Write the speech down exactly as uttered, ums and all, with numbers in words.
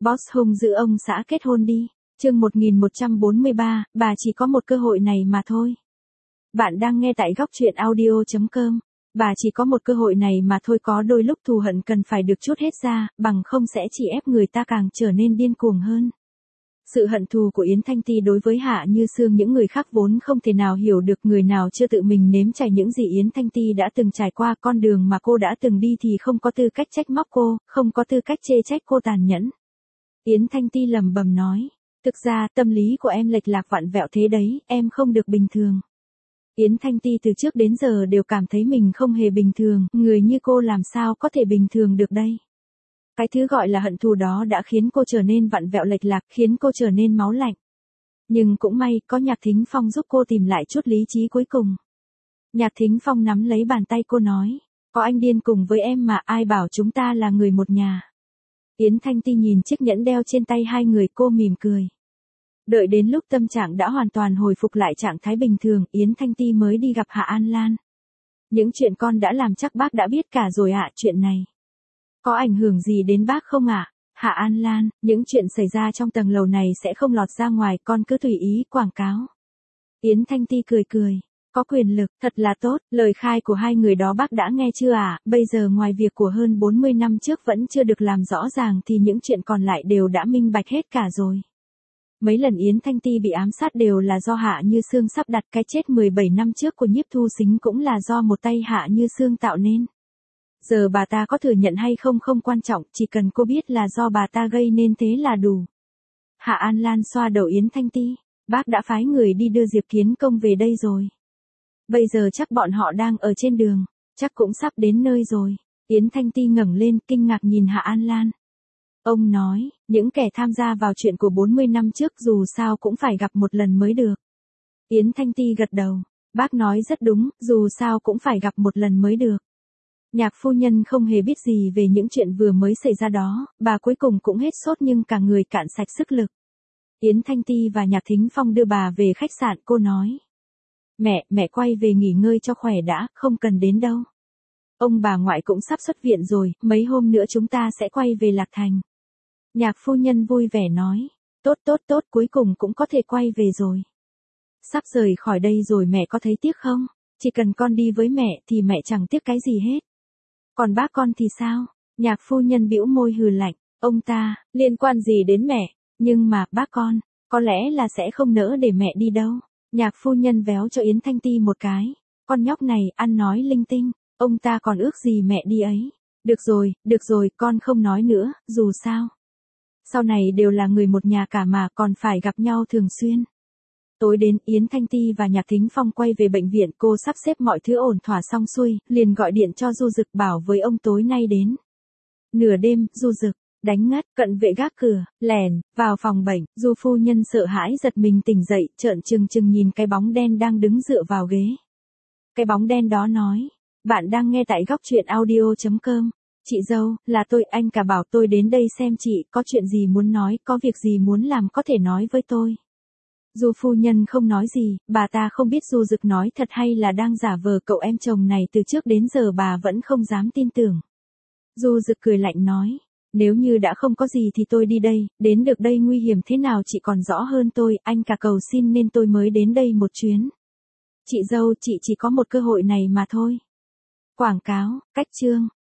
Boss hung giữ ông xã kết hôn đi. Chương một nghìn một trăm bốn mươi ba, bà chỉ có một cơ hội này mà thôi. Bạn đang nghe tại góc truyện audio chấm com. Bà chỉ có một cơ hội này mà thôi, có đôi lúc thù hận cần phải được trút hết ra, bằng không sẽ chỉ ép người ta càng trở nên điên cuồng hơn. Sự hận thù của Yến Thanh Ti đối với Hạ Như Sương những người khác vốn không thể nào hiểu được, người nào chưa tự mình nếm trải những gì Yến Thanh Ti đã từng trải qua, con đường mà cô đã từng đi thì không có tư cách trách móc cô, không có tư cách chê trách cô tàn nhẫn. Yến Thanh Ti lẩm bẩm nói, thực ra tâm lý của em lệch lạc vặn vẹo thế đấy, em không được bình thường. Yến Thanh Ti từ trước đến giờ đều cảm thấy mình không hề bình thường, người như cô làm sao có thể bình thường được đây. Cái thứ gọi là hận thù đó đã khiến cô trở nên vặn vẹo lệch lạc, khiến cô trở nên máu lạnh. Nhưng cũng may, có Nhạc Thính Phong giúp cô tìm lại chút lý trí cuối cùng. Nhạc Thính Phong nắm lấy bàn tay cô nói, có anh điên cùng với em mà, ai bảo chúng ta là người một nhà. Yến Thanh Ti nhìn chiếc nhẫn đeo trên tay hai người, cô mỉm cười. Đợi đến lúc tâm trạng đã hoàn toàn hồi phục lại trạng thái bình thường, Yến Thanh Ti mới đi gặp Hạ An Lan. Những chuyện con đã làm chắc bác đã biết cả rồi ạ, chuyện này có ảnh hưởng gì đến bác không ạ? Hạ An Lan, những chuyện xảy ra trong tầng lầu này sẽ không lọt ra ngoài, con cứ tùy ý quảng cáo. Yến Thanh Ti cười cười, có quyền lực, thật là tốt, lời khai của hai người đó bác đã nghe chưa ạ? Bây giờ ngoài việc của hơn bốn mươi năm trước vẫn chưa được làm rõ ràng thì những chuyện còn lại đều đã minh bạch hết cả rồi. Mấy lần Yến Thanh Ti bị ám sát đều là do Hạ Như Sương sắp đặt, cái chết mười bảy năm trước của Nhiếp Thu Sính cũng là do một tay Hạ Như Sương tạo nên. Giờ bà ta có thừa nhận hay không không quan trọng, chỉ cần cô biết là do bà ta gây nên thế là đủ. Hạ An Lan xoa đầu Yến Thanh Ti, bác đã phái người đi đưa Diệp Kiến Công về đây rồi. Bây giờ chắc bọn họ đang ở trên đường, chắc cũng sắp đến nơi rồi. Yến Thanh Ti ngẩng lên kinh ngạc nhìn Hạ An Lan. Ông nói, những kẻ tham gia vào chuyện của bốn mươi năm trước dù sao cũng phải gặp một lần mới được. Yến Thanh Ti gật đầu, bác nói rất đúng, dù sao cũng phải gặp một lần mới được. Nhạc phu nhân không hề biết gì về những chuyện vừa mới xảy ra đó, bà cuối cùng cũng hết sốt nhưng cả người cạn sạch sức lực. Yến Thanh Ti và Nhạc Thính Phong đưa bà về khách sạn, cô nói. Mẹ, mẹ quay về nghỉ ngơi cho khỏe đã, không cần đến đâu. Ông bà ngoại cũng sắp xuất viện rồi, mấy hôm nữa chúng ta sẽ quay về Lạc Thành. Nhạc phu nhân vui vẻ nói, tốt tốt tốt, cuối cùng cũng có thể quay về rồi. Sắp rời khỏi đây rồi mẹ có thấy tiếc không? Chỉ cần con đi với mẹ thì mẹ chẳng tiếc cái gì hết. Còn bác con thì sao? Nhạc phu nhân bĩu môi hừ lạnh, ông ta, liên quan gì đến mẹ? Nhưng mà, bác con, có lẽ là sẽ không nỡ để mẹ đi đâu. Nhạc phu nhân véo cho Yến Thanh Ti một cái, con nhóc này, ăn nói linh tinh, ông ta còn ước gì mẹ đi ấy. Được rồi, được rồi, con không nói nữa, dù sao. Sau này đều là người một nhà cả mà, còn phải gặp nhau thường xuyên. Tối đến, Yến Thanh Ti và Nhạc Thính Phong quay về bệnh viện, cô sắp xếp mọi thứ ổn thỏa xong xuôi, liền gọi điện cho Du Dực bảo với ông tối nay đến. Nửa đêm, Du Dực, đánh ngất, cận vệ gác cửa, lèn, vào phòng bệnh, Du phu nhân sợ hãi giật mình tỉnh dậy, trợn trừng trừng nhìn cái bóng đen đang đứng dựa vào ghế. Cái bóng đen đó nói, bạn đang nghe tại góc truyện audio chấm com. Chị dâu, là tôi, anh cả bảo tôi đến đây xem chị, có chuyện gì muốn nói, có việc gì muốn làm có thể nói với tôi. Du phu nhân không nói gì, bà ta không biết Du Dực nói thật hay là đang giả vờ cậu em chồng này, từ trước đến giờ bà vẫn không dám tin tưởng. Du Dực cười lạnh nói, nếu như đã không có gì thì tôi đi đây, đến được đây nguy hiểm thế nào chị còn rõ hơn tôi, anh cả cầu xin nên tôi mới đến đây một chuyến. Chị dâu, chị chỉ có một cơ hội này mà thôi. Quảng cáo, cách chương.